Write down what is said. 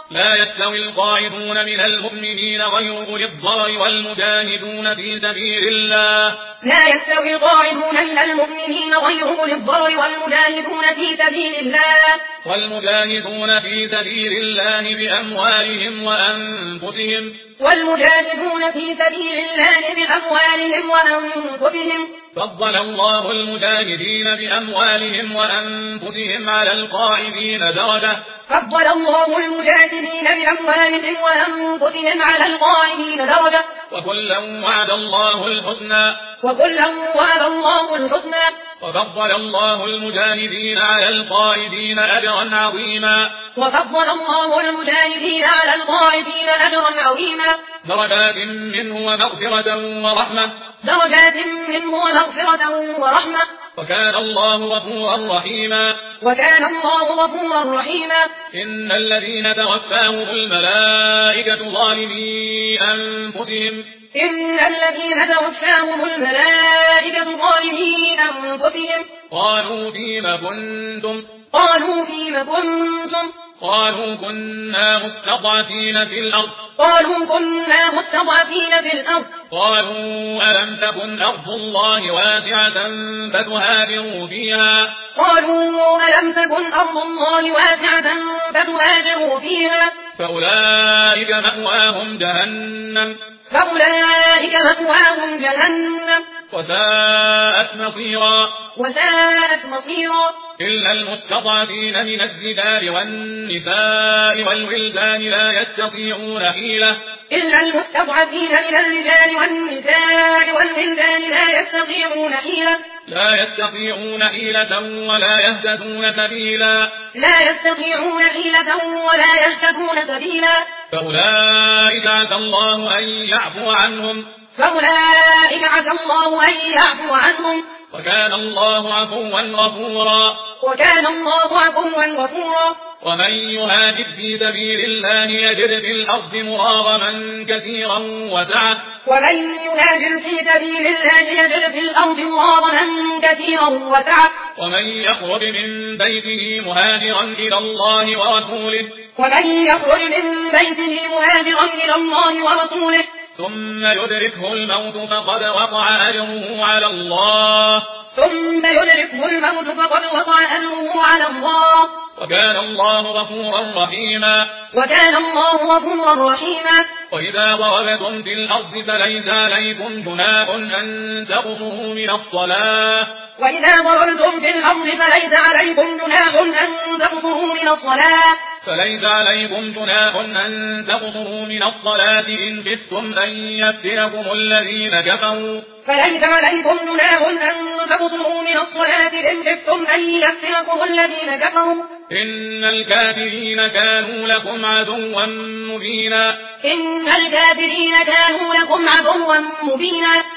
لا يستوي القاعدون من المؤمنين غير أولي الضرر والمجاهدون في سبيل الله لا يستوي القاعدون من المؤمنين غير أولي الضرر والمجاهدون في سبيل الله بأموالهم وأنفسهم فضل الله المجاهدين بأموالهم وأنفسهم على القاعدين درجة وكلا وعد الله الحسنى وفضل الله المجاهدين على القاعدين أجرا عظيما درجات منه ومغفرة ورحمة وكان الله غفورا رحيما إن الذين توفاهم الملائكة ظالمي أنفسهم قالوا فيم كنتم قالوا كنا مستضعفين في الأرض قالوا ألم تكن أرض الله واسعة فتهاجروا فيها فأولئك مأواهم جهنم وساءت مصيرا إلا المستضعفين من الرجال والنساء والولدان لا يستطيعون حيلة ولا يهتدون سبيلا فأولئك عسى الله أن يعفو عنهم وكان الله عفوا غفورا ومن يهاجر في سبيل الله يجد في الأرض مراغما كثيرا وسعة ومن يخرج من بيته مهاجرا إلى الله ورسوله ثم يدركه الموت فقد وقع أجره على الله وكان الله غفورا رحيما وإذا ضربتم في الأرض فليس عليكم جناح أن تقصروا من الصلاة إن خفتم أن يفتنكم الذين كفروا إن الكافرين كانوا لكم عدوا مبينا